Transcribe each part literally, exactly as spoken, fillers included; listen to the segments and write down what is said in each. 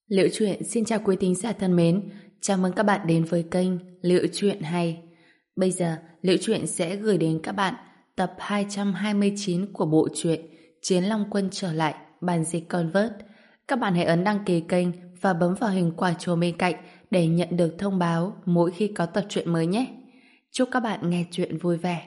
Liễu Chuyện xin chào quý thính giả thân mến, chào mừng các bạn đến với kênh Liễu Chuyện hay. Bây giờ, Liễu Chuyện sẽ gửi đến các bạn tập hai trăm hai mươi chín của bộ truyện Chiến Long Quân trở lại, bản dịch Convert. Các bạn hãy ấn đăng ký kênh và bấm vào hình quả chuông bên cạnh để nhận được thông báo mỗi khi có tập truyện mới nhé. Chúc các bạn nghe truyện vui vẻ.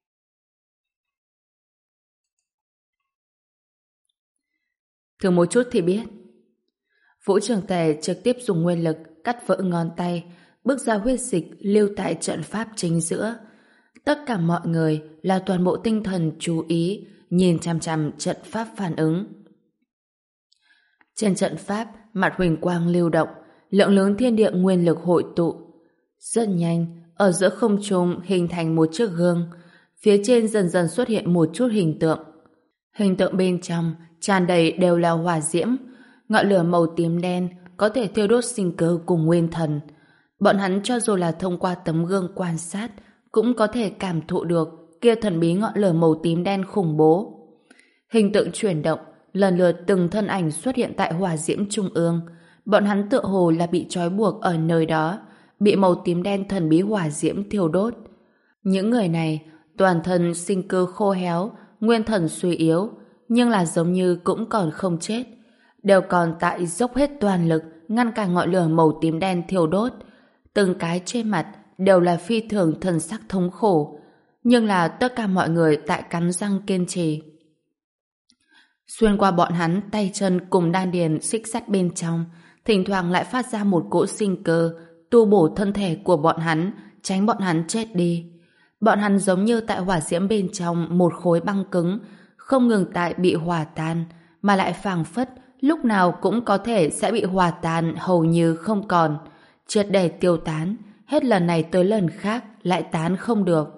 Thử một chút thì biết. Vũ Trường Tề trực tiếp dùng nguyên lực cắt vỡ ngón tay, bước ra huyết dịch lưu tại trận pháp chính giữa. Tất cả mọi người là toàn bộ tinh thần chú ý, nhìn chằm chằm trận pháp phản ứng. Trên trận pháp, mặt huỳnh quang lưu động, lượng lớn thiên địa nguyên lực hội tụ. Rất nhanh, ở giữa không trung hình thành một chiếc gương, phía trên dần dần xuất hiện một chút hình tượng. Hình tượng bên trong tràn đầy đều là hỏa diễm, ngọn lửa màu tím đen có thể thiêu đốt sinh cơ cùng nguyên thần. Bọn hắn cho dù là thông qua tấm gương quan sát cũng có thể cảm thụ được kia thần bí ngọn lửa màu tím đen khủng bố. Hình tượng chuyển động, lần lượt từng thân ảnh xuất hiện tại hỏa diễm trung ương. Bọn hắn tựa hồ là bị trói buộc ở nơi đó, bị màu tím đen thần bí hỏa diễm thiêu đốt. Những người này toàn thân sinh cơ khô héo, nguyên thần suy yếu, nhưng là giống như cũng còn không chết, đều còn tại dốc hết toàn lực ngăn cản ngọn lửa màu tím đen thiêu đốt. Từng cái trên mặt đều là phi thường thần sắc thống khổ, nhưng là tất cả mọi người tại cắn răng kiên trì. Xuyên qua bọn hắn, tay chân cùng đan điền xích sắt bên trong, thỉnh thoảng lại phát ra một cỗ sinh cơ, tu bổ thân thể của bọn hắn, tránh bọn hắn chết đi. Bọn hắn giống như tại hỏa diễm bên trong một khối băng cứng, không ngừng tại bị hòa tan, mà lại phảng phất lúc nào cũng có thể sẽ bị hòa tan hầu như không còn, triệt để tiêu tán, hết lần này tới lần khác lại tán không được.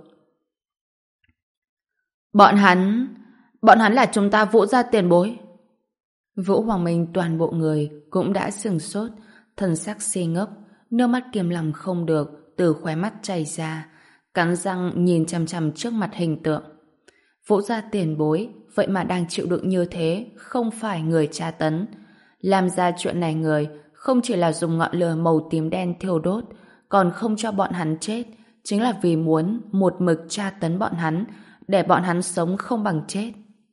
Bọn hắn, bọn hắn là chúng ta Vũ gia tiền bối. Vũ Hoàng Minh toàn bộ người cũng đã sừng sốt, thần sắc si ngốc, nước mắt kiềm lòng không được từ khóe mắt chảy ra, cắn răng nhìn chằm chằm trước mặt hình tượng. Vũ gia tiền bối vậy mà đang chịu đựng như thế, không phải người tra tấn. Làm ra chuyện này người không chỉ là dùng ngọn lửa màu tím đen thiêu đốt, còn không cho bọn hắn chết, chính là vì muốn một mực tra tấn bọn hắn, để bọn hắn sống không bằng chết.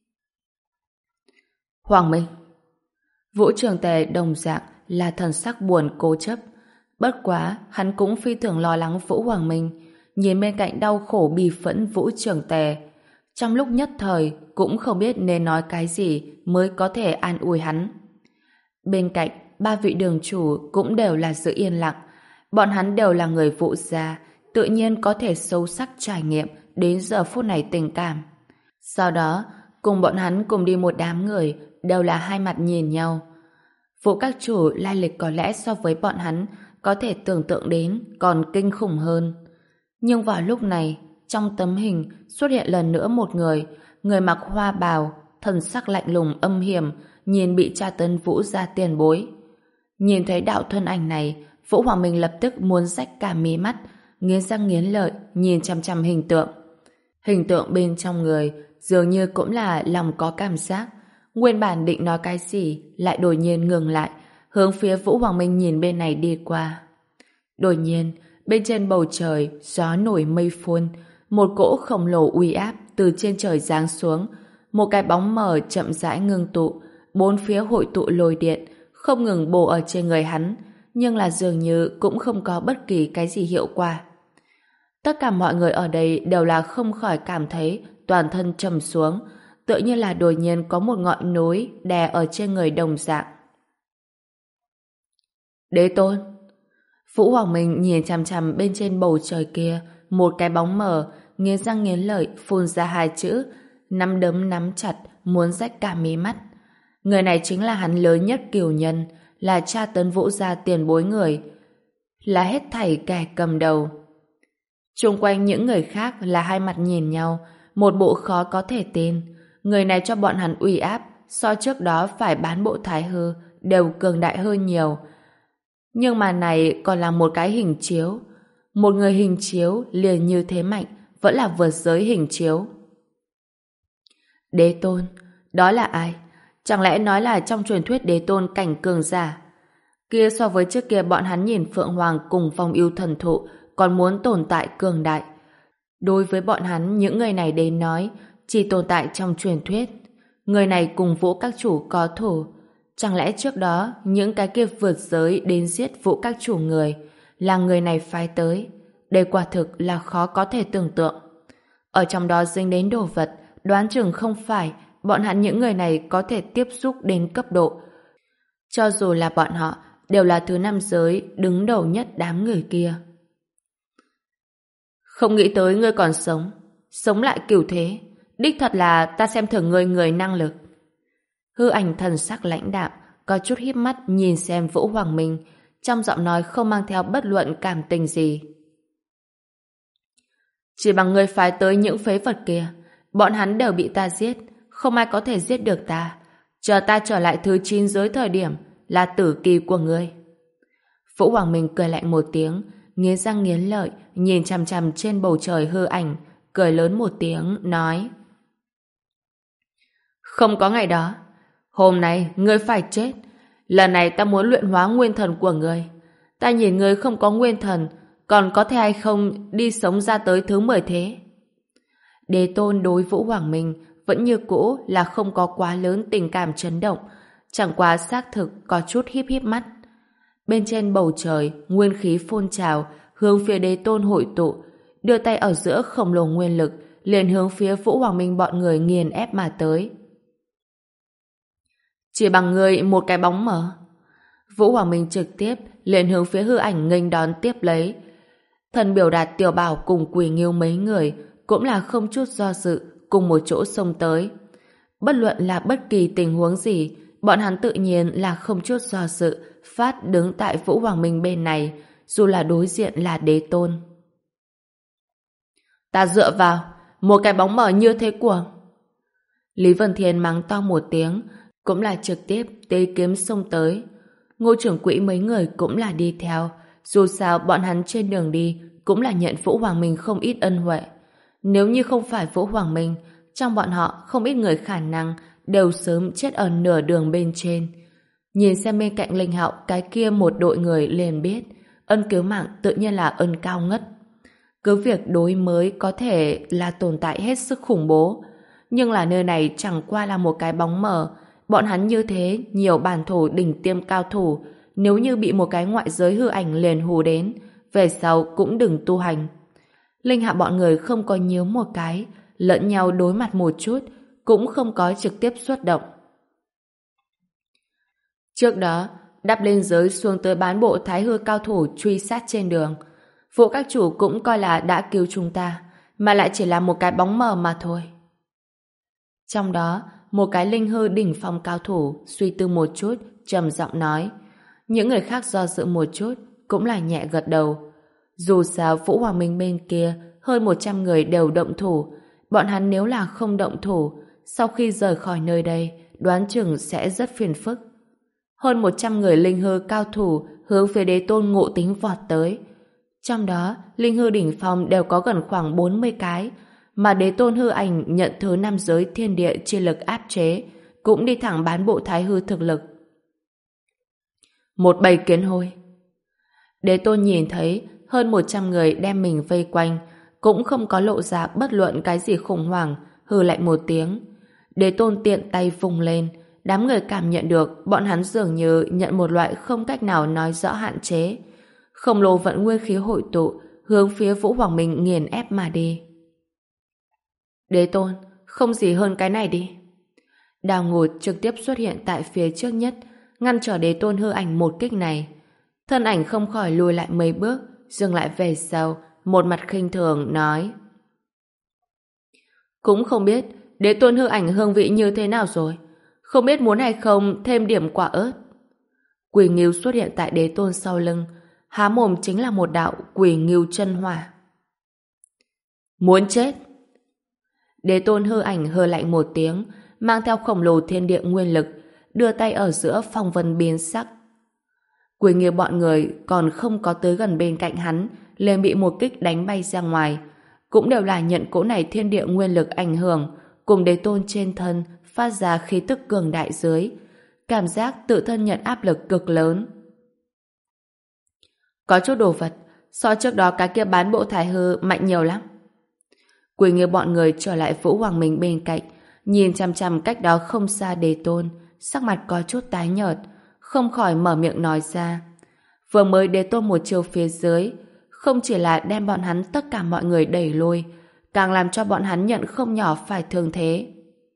Hoàng Minh. Vũ Trường Tề đồng dạng là thần sắc buồn cố chấp. Bất quá, hắn cũng phi thường lo lắng Vũ Hoàng Minh, nhìn bên cạnh đau khổ bi phẫn Vũ Trường Tề. Trong lúc nhất thời cũng không biết nên nói cái gì mới có thể an ủi hắn. Bên cạnh, ba vị đường chủ cũng đều là giữ yên lặng. Bọn hắn đều là người Vũ gia, tự nhiên có thể sâu sắc trải nghiệm đến giờ phút này tình cảm. Sau đó, cùng bọn hắn cùng đi một đám người đều là hai mặt nhìn nhau. Vũ các chủ lai lịch có lẽ so với bọn hắn có thể tưởng tượng đến còn kinh khủng hơn. Nhưng vào lúc này, trong tấm hình xuất hiện lần nữa một người, người mặc hoa bào, thần sắc lạnh lùng âm hiểm, nhìn bị tra tấn Vũ gia tiền bối. Nhìn thấy đạo thân ảnh này, Vũ Hoàng Minh lập tức muốn rách cả mí mắt, nghiến răng nghiến lợi, nhìn chằm chằm hình tượng. Hình tượng bên trong người dường như cũng là lòng có cảm giác. Nguyên bản định nói cái gì, lại đột nhiên ngừng lại, hướng phía Vũ Hoàng Minh nhìn bên này đi qua. Đột nhiên, bên trên bầu trời, gió nổi mây phun, một cỗ khổng lồ uy áp từ trên trời giáng xuống, một cái bóng mờ chậm rãi ngưng tụ, bốn phía hội tụ lôi điện, không ngừng bổ ở trên người hắn, nhưng là dường như cũng không có bất kỳ cái gì hiệu quả. Tất cả mọi người ở đây đều là không khỏi cảm thấy toàn thân trầm xuống, tựa như là đột nhiên có một ngọn núi đè ở trên người đồng dạng. Đế tôn. Vũ Hoàng Minh nhìn chằm chằm bên trên bầu trời kia, một cái bóng mờ, nghiến răng nghiến lợi phun ra hai chữ, nắm đấm nắm chặt, muốn rách cả mí mắt. Người này chính là hắn lớn nhất cửu nhân, là tra tấn Vũ gia tiền bối người, là hết thảy kẻ cầm đầu. Xung quanh những người khác là hai mặt nhìn nhau, một bộ khó có thể tin. Người này cho bọn hắn uy áp, so trước đó phải bán bộ thái hư, đều cường đại hơn nhiều. Nhưng mà này còn là một cái hình chiếu. Một người hình chiếu liền như thế mạnh, vẫn là vượt giới hình chiếu. Đế tôn, đó là ai? Chẳng lẽ nói là trong truyền thuyết đế tôn cảnh cường giả? Kia so với trước kia bọn hắn nhìn Phượng Hoàng cùng Phong Ưu thần thụ còn muốn tồn tại cường đại. Đối với bọn hắn, những người này đến nói chỉ tồn tại trong truyền thuyết. Người này cùng Vũ các chủ có thủ. Chẳng lẽ trước đó những cái kia vượt giới đến giết Vũ các chủ người là người này phái tới? Đây quả thực là khó có thể tưởng tượng. Ở trong đó dính đến đồ vật, đoán chừng không phải bọn hắn những người này có thể tiếp xúc đến cấp độ. Cho dù là bọn họ đều là thứ năm giới đứng đầu nhất đám người kia. Không nghĩ tới ngươi còn sống, sống lại cửu thế, đích thật là ta xem thường ngươi người năng lực. Hư Ảnh thần sắc lãnh đạm, có chút híp mắt nhìn xem Vũ Hoàng Minh, trong giọng nói không mang theo bất luận cảm tình gì. Chỉ bằng ngươi phái tới những phế vật kia, bọn hắn đều bị ta giết, không ai có thể giết được ta. Chờ ta trở lại thứ chín giới thời điểm là tử kỳ của ngươi. Vũ Hoàng Minh cười lạnh một tiếng, nghiến răng nghiến lợi, nhìn chằm chằm trên bầu trời Hư Ảnh, cười lớn một tiếng, nói: Không có ngày đó, hôm nay ngươi phải chết. Lần này ta muốn luyện hóa nguyên thần của ngươi. Ta nhìn ngươi không có nguyên thần, còn có thể hay không đi sống ra tới thứ mười thế? Đế Tôn đối Vũ Hoàng Minh vẫn như cũ là không có quá lớn tình cảm chấn động, chẳng qua xác thực có chút híp híp mắt. Bên trên bầu trời, nguyên khí phun trào, hướng phía Đế Tôn hội tụ, đưa tay ở giữa khổng lồ nguyên lực, liền hướng phía Vũ Hoàng Minh bọn người nghiền ép mà tới. Chỉ bằng người một cái bóng mờ. Vũ Hoàng Minh trực tiếp liền hướng phía Hư Ảnh nghênh đón tiếp lấy. Thần biểu đạt Tiểu Bảo cùng Quỷ Nghiêu mấy người cũng là không chút do dự cùng một chỗ xông tới. Bất luận là bất kỳ tình huống gì, bọn hắn tự nhiên là không chút do dự phát đứng tại Vũ Hoàng Minh bên này, dù là đối diện là Đế Tôn. Ta dựa vào một cái bóng mờ như thế của. Lý Vân Thiên mắng to một tiếng, cũng là trực tiếp tế kiếm xông tới. Ngô trưởng quỹ mấy người cũng là đi theo, dù sao bọn hắn trên đường đi cũng là nhận Vũ Hoàng Minh không ít ân huệ. Nếu như không phải Vũ Hoàng Minh, trong bọn họ không ít người khả năng đều sớm chết ở nửa đường bên trên. Nhìn xem bên cạnh Linh Hạo cái kia một đội người liền biết ân cứu mạng tự nhiên là ân cao ngất. Cứ việc đối mới có thể là tồn tại hết sức khủng bố, nhưng là nơi này chẳng qua là một cái bóng mờ. Bọn hắn như thế nhiều bản thủ đỉnh tiêm cao thủ, nếu như bị một cái ngoại giới hư ảnh liền hù đến, về sau cũng đừng tu hành. Linh Hạ bọn người không có nhớ một cái, lẫn nhau đối mặt một chút, cũng không có trực tiếp xuất động. Trước đó, đắp lên giới xuống tới bán bộ thái hư cao thủ truy sát trên đường. Vụ các chủ cũng coi là đã cứu chúng ta, mà lại chỉ là một cái bóng mờ mà thôi. Trong đó, một cái linh hư đỉnh phong cao thủ suy tư một chút, trầm giọng nói. Những người khác do dự một chút, cũng là nhẹ gật đầu. Dù sao Vũ Hoàng Minh bên kia hơn một trăm người đều động thủ, bọn hắn nếu là không động thủ, sau khi rời khỏi nơi đây, đoán chừng sẽ rất phiền phức. Hơn một trăm người linh hư cao thủ hướng phía Đế Tôn Ngộ Tính vọt tới. Trong đó, linh hư đỉnh phong đều có gần khoảng bốn mươi cái, mà Đế Tôn hư ảnh nhận thứ năm giới thiên địa chi lực áp chế, cũng đi thẳng bán bộ thái hư thực lực. Một bầy kiến hôi. Đế Tôn nhìn thấy hơn một trăm người đem mình vây quanh, cũng không có lộ ra bất luận cái gì khủng hoảng, hừ lạnh một tiếng. Đế Tôn tiện tay vùng lên, đám người cảm nhận được bọn hắn dường như nhận một loại không cách nào nói rõ hạn chế. Khổng lồ vận nguyên khí hội tụ, hướng phía Vũ Hoàng Minh nghiền ép mà đi. Đế Tôn, không gì hơn cái này đi. Đào Ngụt trực tiếp xuất hiện tại phía trước nhất, ngăn trở Đế Tôn hư ảnh một kích này. Thân ảnh không khỏi lùi lại mấy bước, dừng lại về sau, một mặt khinh thường nói. Cũng không biết Đế Tôn hư ảnh hương vị như thế nào rồi, không biết muốn hay không thêm điểm quả ớt. Quỷ Ngưu xuất hiện tại Đế Tôn sau lưng, há mồm chính là một đạo Quỷ Ngưu chân hỏa. Muốn chết. Đế Tôn hư ảnh hừ lạnh một tiếng, mang theo khổng lồ thiên địa nguyên lực, đưa tay ở giữa phong vân biến sắc. Quỷ Ngưu bọn người còn không có tới gần bên cạnh hắn, liền bị một kích đánh bay ra ngoài. Cũng đều là nhận cỗ này thiên địa nguyên lực ảnh hưởng, cùng Đế Tôn trên thân phát ra khí tức cường đại dưới, cảm giác tự thân nhận áp lực cực lớn. Có chút đồ vật, so trước đó cái kia bán bộ thái hư mạnh nhiều lắm. Quỳnh như bọn người trở lại Vũ Hoàng Minh bên cạnh, nhìn chằm chằm cách đó không xa Đế Tôn, sắc mặt có chút tái nhợt, không khỏi mở miệng nói ra. Vừa mới Đế Tôn một chiều phía dưới, không chỉ là đem bọn hắn tất cả mọi người đẩy lui, càng làm cho bọn hắn nhận không nhỏ phải thương thế.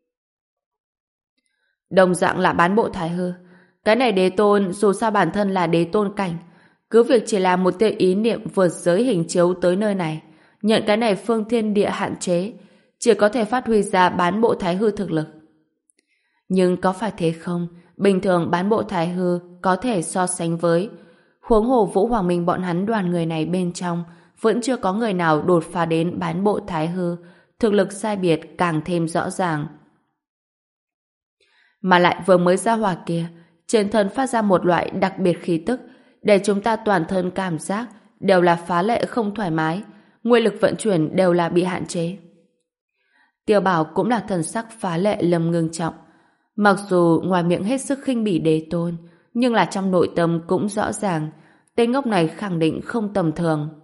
Đồng dạng là bán bộ thái hư, cái này Đế Tôn dù sao bản thân là Đế Tôn cảnh, cứ việc chỉ là một tia ý niệm vượt giới hình chiếu tới nơi này, nhận cái này phương thiên địa hạn chế, chỉ có thể phát huy ra bán bộ thái hư thực lực. Nhưng có phải thế không? Bình thường bán bộ thái hư có thể so sánh với, huống hồ Vũ Hoàng Minh bọn hắn đoàn người này bên trong vẫn chưa có người nào đột phá đến bán bộ thái hư, thực lực sai biệt càng thêm rõ ràng. Mà lại vừa mới ra hỏa kia, trên thân phát ra một loại đặc biệt khí tức, để chúng ta toàn thân cảm giác đều là phá lệ không thoải mái, nguyên lực vận chuyển đều là bị hạn chế. Tiêu Bảo cũng là thần sắc phá lệ lầm ngưng trọng. Mặc dù ngoài miệng hết sức khinh bỉ Đế Tôn, nhưng là trong nội tâm cũng rõ ràng, tên ngốc này khẳng định không tầm thường.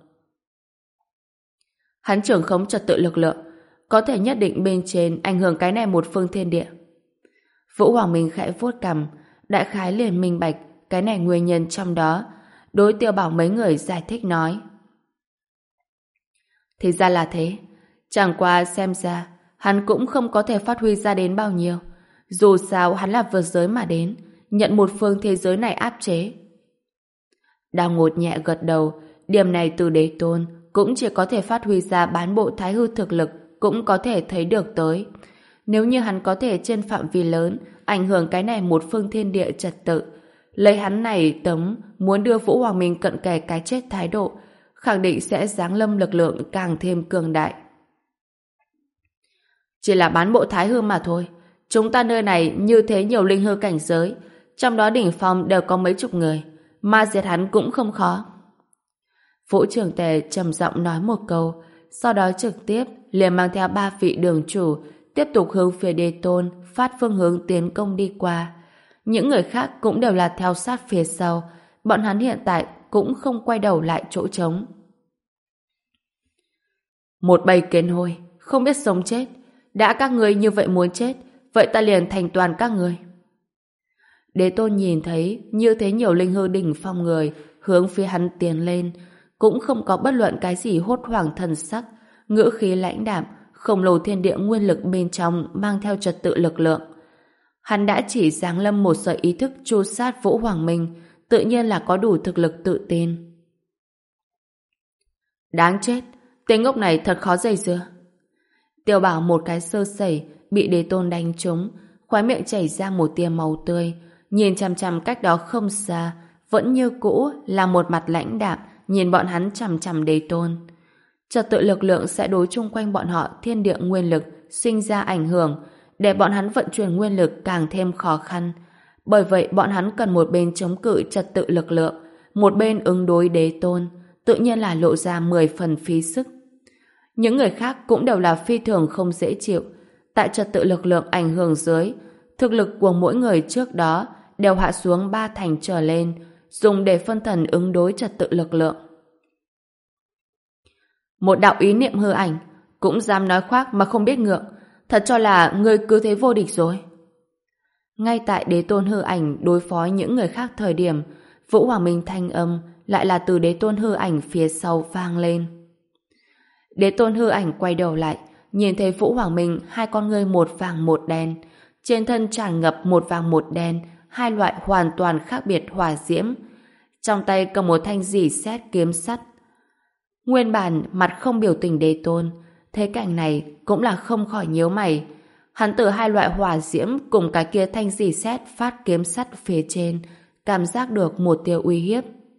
Hắn trưởng khống trật tự lực lượng, có thể nhất định bên trên ảnh hưởng cái này một phương thiên địa. Vũ Hoàng Minh khẽ vuốt cằm, đại khái liền minh bạch cái này nguyên nhân trong đó, đối Tiêu Bảo mấy người giải thích nói. Thì ra là thế, chẳng qua xem ra hắn cũng không có thể phát huy ra đến bao nhiêu. Dù sao hắn là vượt giới mà đến, nhận một phương thế giới này áp chế. Đào Ngột nhẹ gật đầu, điểm này từ Đế Tôn cũng chỉ có thể phát huy ra bán bộ thái hư thực lực, cũng có thể thấy được tới. Nếu như hắn có thể trên phạm vi lớn ảnh hưởng cái này một phương thiên địa trật tự, lấy hắn này tấm muốn đưa Vũ Hoàng Minh cận kề cái chết thái độ, khẳng định sẽ giáng lâm lực lượng càng thêm cường đại. Chỉ là bán bộ thái hư mà thôi. Chúng ta nơi này như thế nhiều linh hư cảnh giới, trong đó đỉnh phong đều có mấy chục người, mà diệt hắn cũng không khó. Vũ Trường Tề trầm giọng nói một câu, sau đó trực tiếp liền mang theo ba vị đường chủ tiếp tục hướng phía Đế Tôn phát phương hướng tiến công đi qua. Những người khác cũng đều là theo sát phía sau, bọn hắn hiện tại cũng không quay đầu lại chỗ trống. Một bầy kiến hôi, không biết sống chết. Đã các người như vậy muốn chết, vậy ta liền thành toàn các người. Đế Tôn nhìn thấy như thế nhiều linh hư đỉnh phong người hướng phía hắn tiến lên, cũng không có bất luận cái gì hốt hoảng thần sắc, ngữ khí lãnh đạm, khổng lồ thiên địa nguyên lực bên trong mang theo trật tự lực lượng. Hắn đã chỉ giáng lâm một sợi ý thức tru sát Vũ Hoàng Minh, tự nhiên là có đủ thực lực tự tin. Đáng chết, tên ngốc này thật khó dây dưa. Tiêu Bảo một cái sơ sẩy bị Đế Tôn đánh trúng, khóe miệng chảy ra một tia máu tươi, nhìn chằm chằm cách đó không xa, vẫn như cũ là một mặt lãnh đạm nhìn bọn hắn chằm chằm Đế Tôn. Trật tự lực lượng sẽ đối chung quanh bọn họ thiên địa nguyên lực sinh ra ảnh hưởng, để bọn hắn vận chuyển nguyên lực càng thêm khó khăn. Bởi vậy bọn hắn cần một bên chống cự trật tự lực lượng, một bên ứng đối Đế Tôn, tự nhiên là lộ ra mười phần phí sức. Những người khác cũng đều là phi thường không dễ chịu. Tại trật tự lực lượng ảnh hưởng dưới, thực lực của mỗi người trước đó đều hạ xuống ba thành trở lên, dùng để phân thần ứng đối trật tự lực lượng. Một đạo ý niệm hư ảnh, cũng dám nói khoác mà không biết ngượng, thật cho là người cứ thế vô địch rồi. Ngay tại Đế Tôn hư ảnh đối phó những người khác thời điểm, Vũ Hoàng Minh thanh âm lại là từ Đế Tôn hư ảnh phía sau vang lên. Đế Tôn hư ảnh quay đầu lại, nhìn thấy Vũ Hoàng Minh hai con ngươi một vàng một đen, trên thân tràn ngập một vàng một đen, hai loại hoàn toàn khác biệt hỏa diễm. Trong tay cầm một thanh rỉ sét kiếm sắt. Nguyên bản mặt không biểu tình Đế Tôn, thế cảnh này cũng là không khỏi nhíu mày. Hắn từ hai loại hỏa diễm cùng cái kia thanh rỉ sét phát kiếm sắt phía trên, cảm giác được một tia uy hiếp.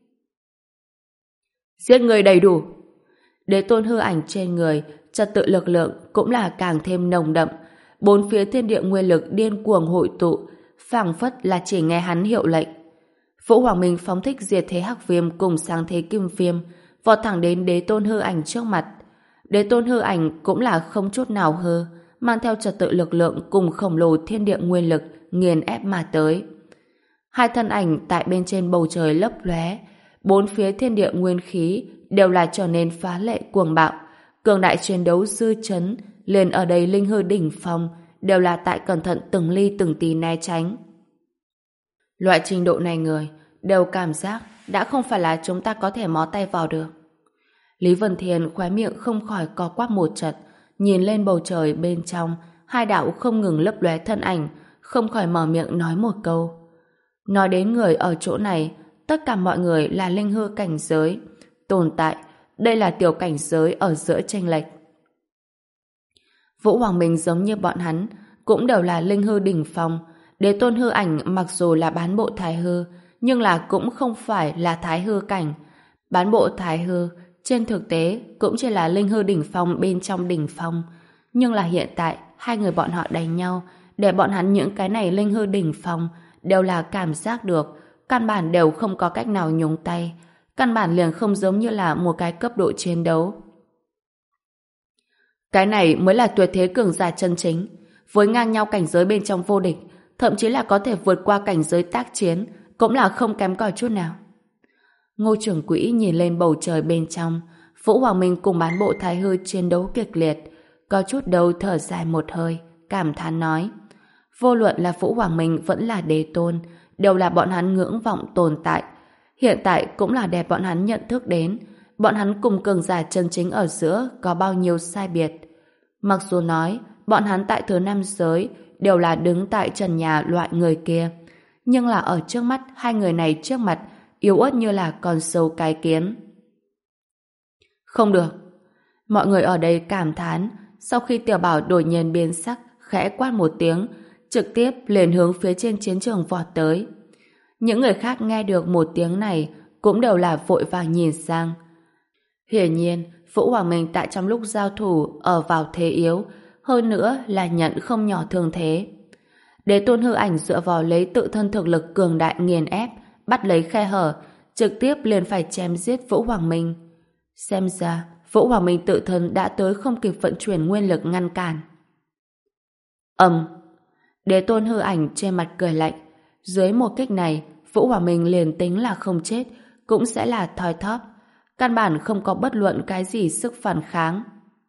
Giết người đầy đủ. Đế Tôn hư ảnh trên người, trật tự lực lượng cũng là càng thêm nồng đậm. Bốn phía thiên địa nguyên lực điên cuồng hội tụ, phảng phất là chỉ nghe hắn hiệu lệnh. Vũ Hoàng Minh phóng thích diệt thế hắc viêm cùng sáng thế kim viêm, vọt thẳng đến Đế Tôn hư ảnh trước mặt. Đế Tôn hư ảnh cũng là không chút nào hư, mang theo trật tự lực lượng cùng khổng lồ thiên địa nguyên lực nghiền ép mà tới. Hai thân ảnh tại bên trên bầu trời lấp lóe, bốn phía thiên địa nguyên khí đều là trở nên phá lệ cuồng bạo, cường đại chiến đấu dư chấn, liền ở đây linh hư đỉnh phong đều là tại cẩn thận từng ly từng tí né tránh. Loại trình độ này người đều cảm giác đã không phải là chúng ta có thể mó tay vào được. Lý Vân Thiên khóe miệng không khỏi co quắp một chật, nhìn lên bầu trời bên trong, hai đạo không ngừng lấp lóe thân ảnh, không khỏi mở miệng nói một câu. Nói đến người ở chỗ này, tất cả mọi người là linh hư cảnh giới, tồn tại, đây là tiểu cảnh giới ở giữa chênh lệch. Vũ Hoàng Minh giống như bọn hắn, cũng đều là linh hư đỉnh phong. Đế tôn hư ảnh mặc dù là bán bộ thái hư, nhưng là cũng không phải là thái hư cảnh. Bán bộ thái hư, trên thực tế cũng chỉ là linh hư đỉnh phong bên trong đỉnh phong. Nhưng là hiện tại, hai người bọn họ đánh nhau, để bọn hắn những cái này linh hư đỉnh phong đều là cảm giác được, căn bản đều không có cách nào nhúng tay. Căn bản liền không giống như là một cái cấp độ chiến đấu. Cái này mới là tuyệt thế cường giả chân chính, với ngang nhau cảnh giới bên trong vô địch, thậm chí là có thể vượt qua cảnh giới tác chiến, cũng là không kém cỏi chút nào. Ngô trưởng quỹ nhìn lên bầu trời bên trong, Vũ Hoàng Minh cùng bán bộ thái hư chiến đấu kịch liệt, có chút đầu thở dài một hơi, cảm thán nói: vô luận là Vũ Hoàng Minh vẫn là đế tôn, đều là bọn hắn ngưỡng vọng tồn tại. Hiện tại cũng là để bọn hắn nhận thức đến, bọn hắn cùng cường giả chân chính ở giữa có bao nhiêu sai biệt. Mặc dù nói, bọn hắn tại thứ năm giới đều là đứng tại trần nhà loại người kia, nhưng là ở trước mắt hai người này trước mặt yếu ớt như là con sâu cái kiến. Không được. Mọi người ở đây cảm thán, sau khi Tiểu Bảo đột nhiên biến sắc, khẽ quát một tiếng, trực tiếp liền hướng phía trên chiến trường vọt tới. Những người khác nghe được một tiếng này cũng đều là vội vàng nhìn sang. Hiển nhiên, Vũ Hoàng Minh tại trong lúc giao thủ ở vào thế yếu, hơn nữa là nhận không nhỏ thương thế. Đế tôn hư ảnh dựa vào lấy tự thân thực lực cường đại nghiền ép, bắt lấy khe hở, trực tiếp liền phải chém giết Vũ Hoàng Minh. Xem ra, Vũ Hoàng Minh tự thân đã tới không kịp vận chuyển nguyên lực ngăn cản. Ầm! Đế tôn hư ảnh trên mặt cười lạnh. Dưới một kích này, Vũ Hoàng Minh liền tính là không chết, cũng sẽ là thoi thóp. Căn bản không có bất luận cái gì sức phản kháng.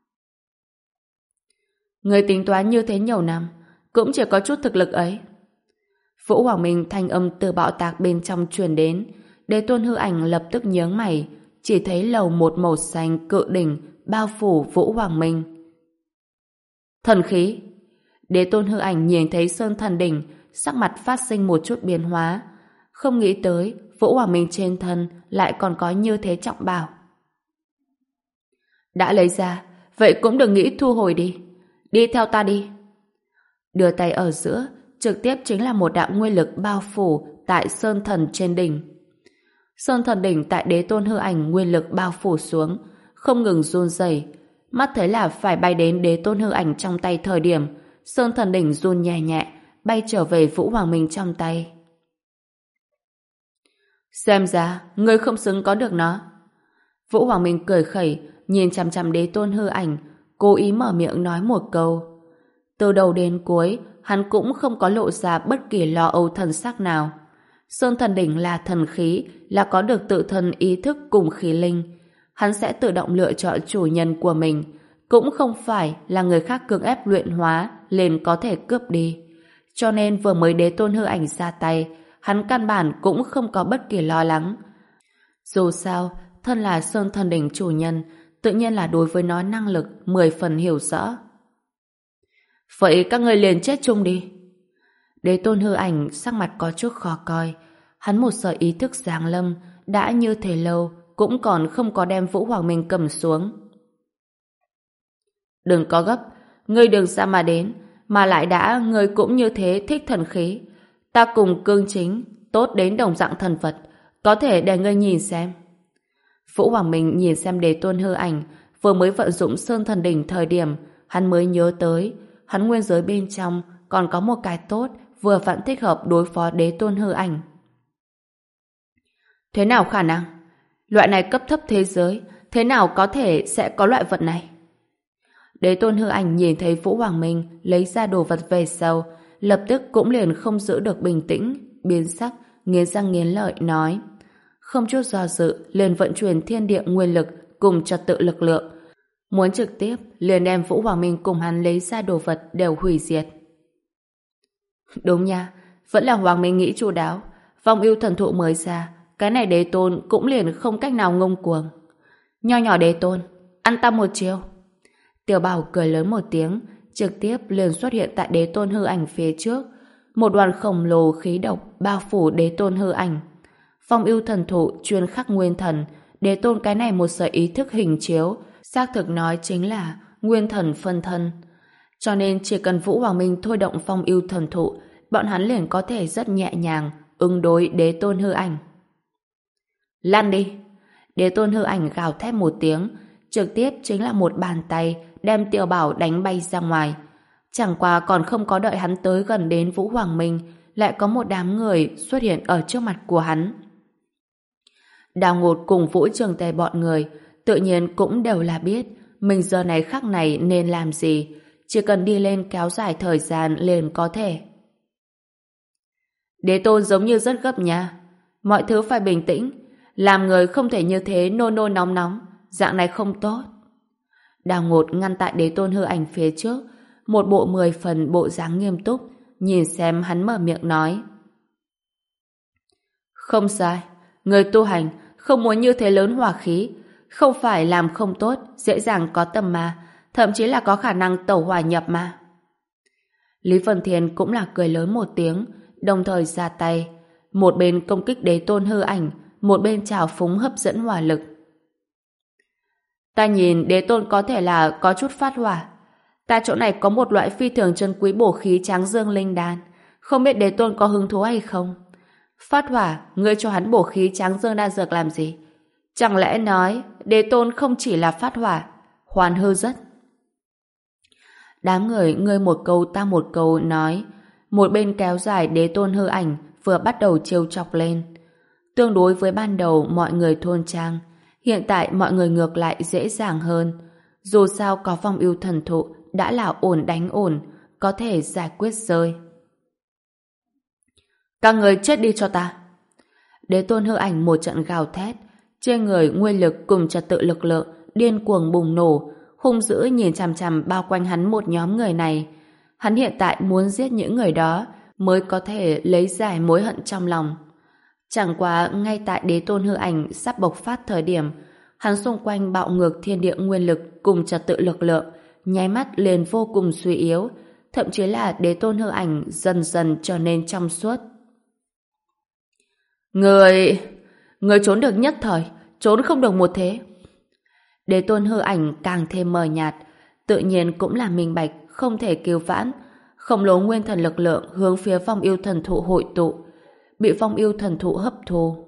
Người tính toán như thế nhiều năm, cũng chỉ có chút thực lực ấy. Vũ Hoàng Minh thanh âm từ bạo tạc bên trong truyền đến, Đế tôn hư ảnh lập tức nhướng mày, chỉ thấy lầu một màu xanh cự đỉnh bao phủ Vũ Hoàng Minh. Thần khí! Đế tôn hư ảnh nhìn thấy sơn thần đỉnh, sắc mặt phát sinh một chút biến hóa. Không nghĩ tới Vũ Hoàng Minh trên thân lại còn có như thế trọng bảo. Đã lấy ra, vậy cũng đừng nghĩ thu hồi đi. Đi theo ta đi. Đưa tay ở giữa, trực tiếp chính là một đạo nguyên lực bao phủ tại sơn thần trên đỉnh. Sơn thần đỉnh tại đế tôn hư ảnh nguyên lực bao phủ xuống, không ngừng run rẩy. Mắt thấy là phải bay đến đế tôn hư ảnh trong tay thời điểm, sơn thần đỉnh run nhẹ nhẹ, bay trở về Vũ Hoàng Minh trong tay. Xem ra, ngươi không xứng có được nó. Vũ Hoàng Minh cười khẩy, nhìn chằm chằm đế tôn hư ảnh, cố ý mở miệng nói một câu. Từ đầu đến cuối, hắn cũng không có lộ ra bất kỳ lo âu thần sắc nào. Sơn thần đỉnh là thần khí, là có được tự thân ý thức cùng khí linh. Hắn sẽ tự động lựa chọn chủ nhân của mình, cũng không phải là người khác cưỡng ép luyện hóa liền có thể cướp đi. Cho nên vừa mới đế tôn hư ảnh ra tay, hắn căn bản cũng không có bất kỳ lo lắng. Dù sao, thân là sơn thần đỉnh chủ nhân, tự nhiên là đối với nó năng lực mười phần hiểu rõ. Vậy các ngươi liền chết chung đi. Đế tôn hư ảnh sắc mặt có chút khó coi. Hắn một sợi ý thức giáng lâm, đã như thế lâu cũng còn không có đem Vũ Hoàng Minh cầm xuống. Đừng có gấp, ngươi đừng xa mà đến, mà lại đã ngươi cũng như thế thích thần khí. Ta cùng cương chính, tốt đến đồng dạng thần vật, có thể để ngươi nhìn xem. Vũ Hoàng Minh nhìn xem đế tôn hư ảnh, vừa mới vận dụng sơn thần đỉnh thời điểm, hắn mới nhớ tới, hắn nguyên giới bên trong còn có một cái tốt, vừa vặn thích hợp đối phó đế tôn hư ảnh. Thế nào khả năng? Loại này cấp thấp thế giới, thế nào có thể sẽ có loại vật này? Đế tôn hư ảnh nhìn thấy Vũ Hoàng Minh lấy ra đồ vật về sau, lập tức cũng liền không giữ được bình tĩnh, biến sắc, nghiến răng nghiến lợi nói: không chút do dự liền vận chuyển thiên địa nguyên lực cùng trật tự lực lượng, muốn trực tiếp liền đem Vũ Hoàng Minh cùng hắn lấy ra đồ vật đều hủy diệt. Đúng nha, vẫn là Hoàng Minh nghĩ chu đáo, vong ưu thần thụ mới ra, cái này đế tôn cũng liền không cách nào ngông cuồng. Nho nhỏ đế tôn, ăn ta một chiêu. Tiểu Bảo cười lớn một tiếng, trực tiếp liền xuất hiện tại đế tôn hư ảnh phía trước. Một đoàn khổng lồ khí độc bao phủ đế tôn hư ảnh. Phong ưu thần thụ chuyên khắc nguyên thần, đế tôn cái này một sợi ý thức hình chiếu, xác thực nói chính là nguyên thần phân thân. Cho nên chỉ cần Vũ Hoàng Minh thôi động phong ưu thần thụ, bọn hắn liền có thể rất nhẹ nhàng ứng đối đế tôn hư ảnh. Lăn đi! Đế tôn hư ảnh gào thét một tiếng, trực tiếp chính là một bàn tay đem Tiểu Bảo đánh bay ra ngoài. Chẳng qua còn không có đợi hắn tới gần đến Vũ Hoàng Minh, lại có một đám người xuất hiện ở trước mặt của hắn. Đào Ngột cùng Vũ Trường Tề bọn người tự nhiên cũng đều là biết mình giờ này khắc này nên làm gì, chỉ cần đi lên kéo dài thời gian liền có thể. Đế tôn giống như rất gấp nha, mọi thứ phải bình tĩnh, làm người không thể như thế nôn nôn nóng nóng, dạng này không tốt. Đào Ngột ngăn tại đế tôn hư ảnh phía trước, một bộ mười phần bộ dáng nghiêm túc, nhìn xem hắn mở miệng nói. Không sai, người tu hành không muốn như thế lớn hỏa khí, không phải làm không tốt, dễ dàng có tâm ma, thậm chí là có khả năng tẩu hỏa nhập ma. Lý Vân Thiên cũng là cười lớn một tiếng, đồng thời ra tay, một bên công kích đế tôn hư ảnh, một bên trào phúng hấp dẫn hỏa lực. Ta nhìn đế tôn có thể là có chút phát hỏa. Ta chỗ này có một loại phi thường chân quý bổ khí tráng dương linh đan, không biết đế tôn có hứng thú hay không? Phát hỏa, ngươi cho hắn bổ khí tráng dương đan dược làm gì? Chẳng lẽ nói đế tôn không chỉ là phát hỏa, hoàn hư rất? Đám người ngươi một câu ta một câu nói, một bên kéo dài đế tôn hư ảnh vừa bắt đầu trêu chọc lên. Tương đối với ban đầu mọi người thôn trang, hiện tại mọi người ngược lại dễ dàng hơn. Dù sao có phong ưu thần thụ đã là ổn đánh ổn, có thể giải quyết rơi. Các người chết đi cho ta! Đế tôn hư ảnh một trận gào thét, trên người nguyên lực cùng trật tự lực lượng điên cuồng bùng nổ, hung dữ nhìn chằm chằm bao quanh hắn một nhóm người này. Hắn hiện tại muốn giết những người đó mới có thể lấy giải mối hận trong lòng. Chẳng qua ngay tại đế tôn hư ảnh sắp bộc phát thời điểm, hắn xung quanh bạo ngược thiên địa nguyên lực cùng trật tự lực lượng, nháy mắt liền vô cùng suy yếu, thậm chí là đế tôn hư ảnh dần dần trở nên trong suốt. Người... Người trốn được nhất thời, trốn không được một thế. Đế tôn hư ảnh càng thêm mờ nhạt, tự nhiên cũng là minh bạch, không thể cứu vãn. Khổng lồ nguyên thần lực lượng hướng phía phong yêu thần thụ hội tụ, bị phong yêu thần thụ hấp thu.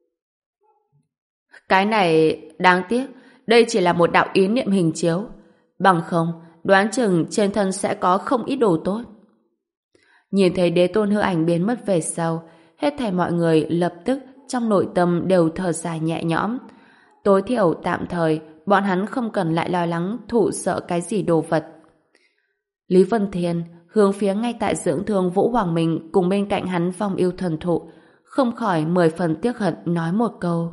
Cái này đáng tiếc, đây chỉ là một đạo ý niệm hình chiếu. Bằng không, đoán chừng trên thân sẽ có không ít đồ tốt. Nhìn thấy đế tôn hư ảnh biến mất về sau, hết thảy mọi người lập tức trong nội tâm đều thở dài nhẹ nhõm. Tối thiểu tạm thời, bọn hắn không cần lại lo lắng thụ sợ cái gì đồ vật. Lý Vân Thiên hướng phía ngay tại dưỡng thương Vũ Hoàng Minh cùng bên cạnh hắn phong yêu thần thụ, không khỏi mười phần tiếc hận nói một câu.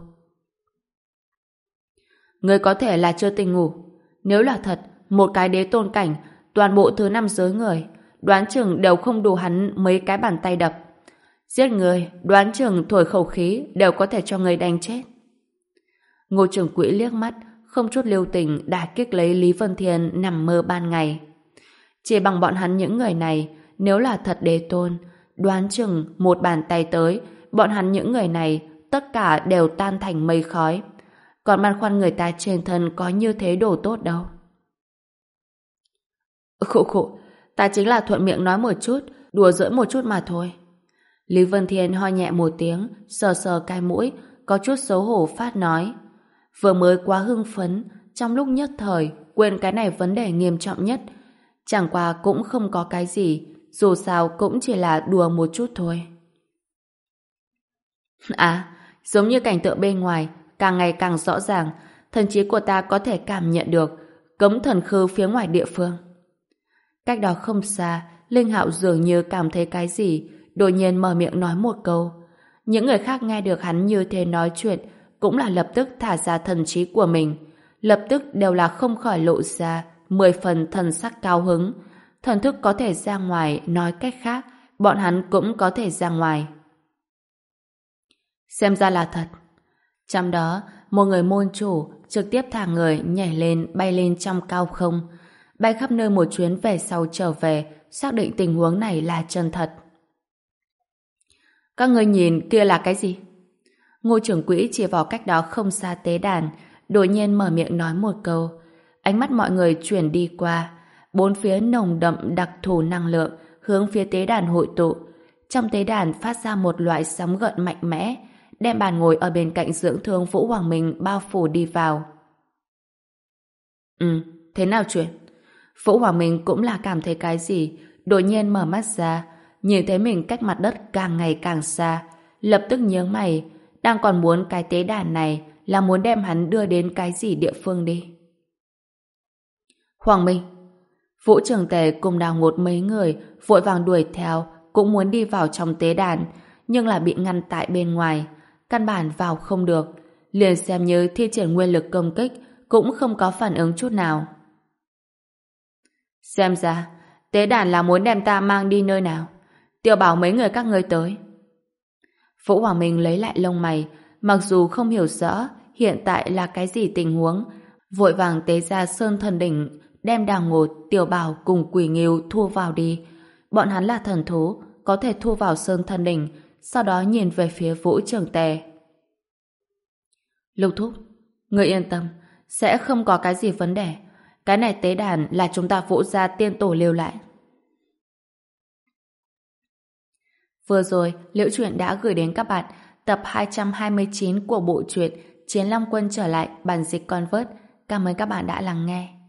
Người có thể là chưa tỉnh ngủ. Nếu là thật, một cái đế tôn cảnh, toàn bộ thứ năm giới người, đoán chừng đều không đủ hắn mấy cái bàn tay đập. Giết người, đoán chừng thổi khẩu khí đều có thể cho người đánh chết. Ngô Trưởng Quỹ liếc mắt, không chút lưu tình đả kích lấy Lý Vân Thiên nằm mơ ban ngày. Chỉ bằng bọn hắn những người này, nếu là thật đế tôn, đoán chừng một bàn tay tới, bọn hắn những người này tất cả đều tan thành mây khói. Còn băn khoăn người ta trên thân có như thế đồ tốt đâu. Khụ khụ, ta chính là thuận miệng nói một chút, đùa giỡn một chút mà thôi. Lý Vân Thiên ho nhẹ một tiếng, sờ sờ cái mũi, có chút xấu hổ phát nói. Vừa mới quá hưng phấn, trong lúc nhất thời, quên cái này vấn đề nghiêm trọng nhất. Chẳng qua cũng không có cái gì, dù sao cũng chỉ là đùa một chút thôi. À, giống như cảnh tượng bên ngoài, càng ngày càng rõ ràng, thần trí của ta có thể cảm nhận được cấm thần khư phía ngoài địa phương. Cách đó không xa, Linh Hạo dường như cảm thấy cái gì, đột nhiên mở miệng nói một câu. Những người khác nghe được hắn như thế nói chuyện cũng là lập tức thả ra thần trí của mình. Lập tức đều là không khỏi lộ ra mười phần thần sắc cao hứng. Thần thức có thể ra ngoài, nói cách khác, bọn hắn cũng có thể ra ngoài. Xem ra là thật. Trong đó, một người môn chủ trực tiếp thả người nhảy lên bay lên trong cao không. Bay khắp nơi một chuyến về sau trở về, xác định tình huống này là chân thật. Các người nhìn kia là cái gì? Ngô trưởng quỹ chỉ vào cách đó không xa tế đàn, đột nhiên mở miệng nói một câu. Ánh mắt mọi người chuyển đi qua, bốn phía nồng đậm đặc thù năng lượng hướng phía tế đàn hội tụ. Trong tế đàn phát ra một loại sóng gợn mạnh mẽ, đem bàn ngồi ở bên cạnh dưỡng thương Vũ Hoàng Minh bao phủ đi vào. Ừ, thế nào chuyện? Vũ Hoàng Minh cũng là cảm thấy cái gì, đột nhiên mở mắt ra, nhìn thấy mình cách mặt đất càng ngày càng xa, lập tức nhướng mày, đang còn muốn cái tế đàn này là muốn đem hắn đưa đến cái gì địa phương đi. Hoàng Minh, Vũ Trường Tề cùng Đào Ngột mấy người vội vàng đuổi theo, cũng muốn đi vào trong tế đàn, nhưng là bị ngăn tại bên ngoài, căn bản vào không được, liền xem như thi triển nguyên lực công kích cũng không có phản ứng chút nào. Xem ra tế đàn là muốn đem ta mang đi nơi nào? Tiểu bảo mấy người các ngươi tới. Vũ Hoàng Minh lấy lại lông mày, mặc dù không hiểu rõ hiện tại là cái gì tình huống, vội vàng tế ra Sơn Thần Đỉnh, đem Đào Ngột, Tiểu Bảo cùng Quỷ Nghiêu thu vào đi. Bọn hắn là thần thú, có thể thu vào Sơn Thần Đỉnh, sau đó nhìn về phía Vũ Trường Tề. Lục thúc, người yên tâm, sẽ không có cái gì vấn đề. Cái này tế đàn là chúng ta Vũ gia tiên tổ lưu lại. Vừa rồi, Liễu Chuyện đã gửi đến các bạn tập hai trăm hai mươi chín của bộ truyện Chiến Long Quân trở lại bản dịch Convert. Cảm ơn các bạn đã lắng nghe.